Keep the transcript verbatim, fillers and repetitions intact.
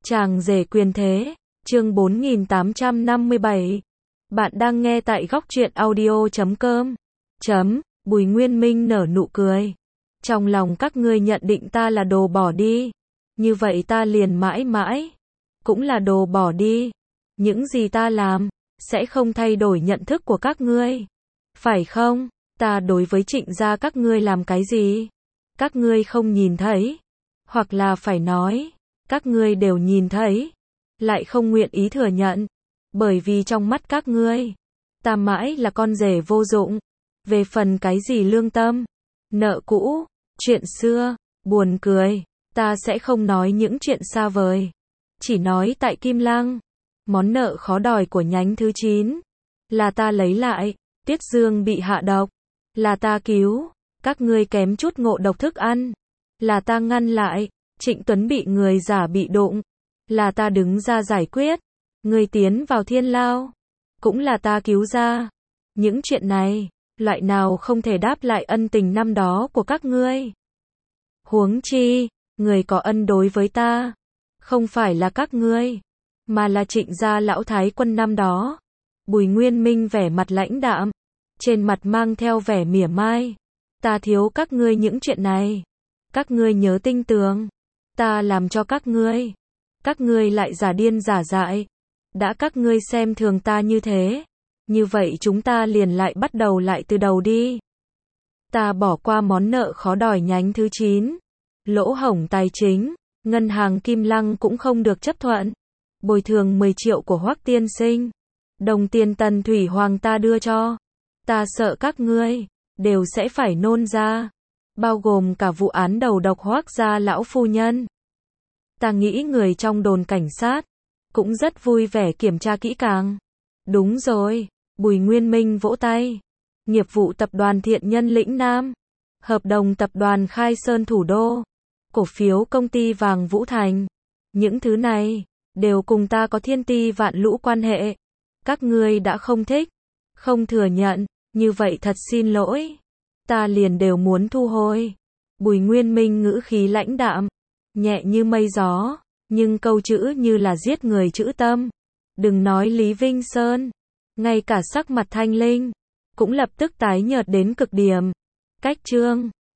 Chàng rể quyền thế, chương bốn nghìn tám trăm năm mươi bảy. Bạn đang nghe tại góc truyện audio chấm com. Chấm, Bùi Nguyên Minh nở nụ cười. Trong lòng các ngươi nhận định ta là đồ bỏ đi. Như vậy ta liền mãi mãi, cũng là đồ bỏ đi. Những gì ta làm, sẽ không thay đổi nhận thức của các ngươi. Phải không? Ta đối với Trịnh gia các ngươi làm cái gì? Các ngươi không nhìn thấy. Hoặc là phải nói, các ngươi đều nhìn thấy, lại không nguyện ý thừa nhận. Bởi vì trong mắt các ngươi, ta mãi là con rể vô dụng. Về phần cái gì lương tâm, nợ cũ, chuyện xưa, buồn cười, ta sẽ không nói những chuyện xa vời. Chỉ nói tại Kim Lăng, món nợ khó đòi của nhánh thứ chín, là ta lấy lại. Tiết Dương bị hạ độc, là ta cứu. Các ngươi kém chút ngộ độc thức ăn, là ta ngăn lại. Trịnh Tuấn bị người giả bị đụng, là ta đứng ra giải quyết. Người tiến vào thiên lao, cũng là ta cứu ra. Những chuyện này, loại nào không thể đáp lại ân tình năm đó của các ngươi. Huống chi, người có ân đối với ta, không phải là các ngươi, mà là Trịnh gia lão thái quân năm đó. Bùi Nguyên Minh vẻ mặt lãnh đạm, trên mặt mang theo vẻ mỉa mai. Ta thiếu các ngươi những chuyện này, các ngươi nhớ tinh tường. Ta làm cho các ngươi, các ngươi lại giả điên giả dại. Đã các ngươi xem thường ta như thế, như vậy chúng ta liền lại bắt đầu lại từ đầu đi. Ta bỏ qua món nợ khó đòi nhánh thứ chín, lỗ hổng tài chính, ngân hàng Kim Lăng cũng không được chấp thuận. Bồi thường mười triệu của Hoắc tiên sinh, đồng tiền Tần Thủy Hoàng ta đưa cho. Ta sợ các ngươi đều sẽ phải nôn ra, bao gồm cả vụ án đầu độc Hoắc gia lão phu nhân. Ta nghĩ người trong đồn cảnh sát cũng rất vui vẻ kiểm tra kỹ càng. Đúng rồi, Bùi Nguyên Minh vỗ tay. Nghiệp vụ tập đoàn Thiện Nhân lĩnh Nam, hợp đồng tập đoàn Khai Sơn Thủ Đô, cổ phiếu công ty vàng Vũ Thành, những thứ này đều cùng ta có thiên ti vạn lũ quan hệ. Các ngươi đã không thích, không thừa nhận, như vậy thật xin lỗi, ta liền đều muốn thu hồi. Bùi Nguyên Minh ngữ khí lãnh đạm, nhẹ như mây gió, nhưng câu chữ như là giết người chữ tâm. Đừng nói Lý Vinh Sơn, ngay cả sắc mặt Thanh Linh cũng lập tức tái nhợt đến cực điểm. Cách chương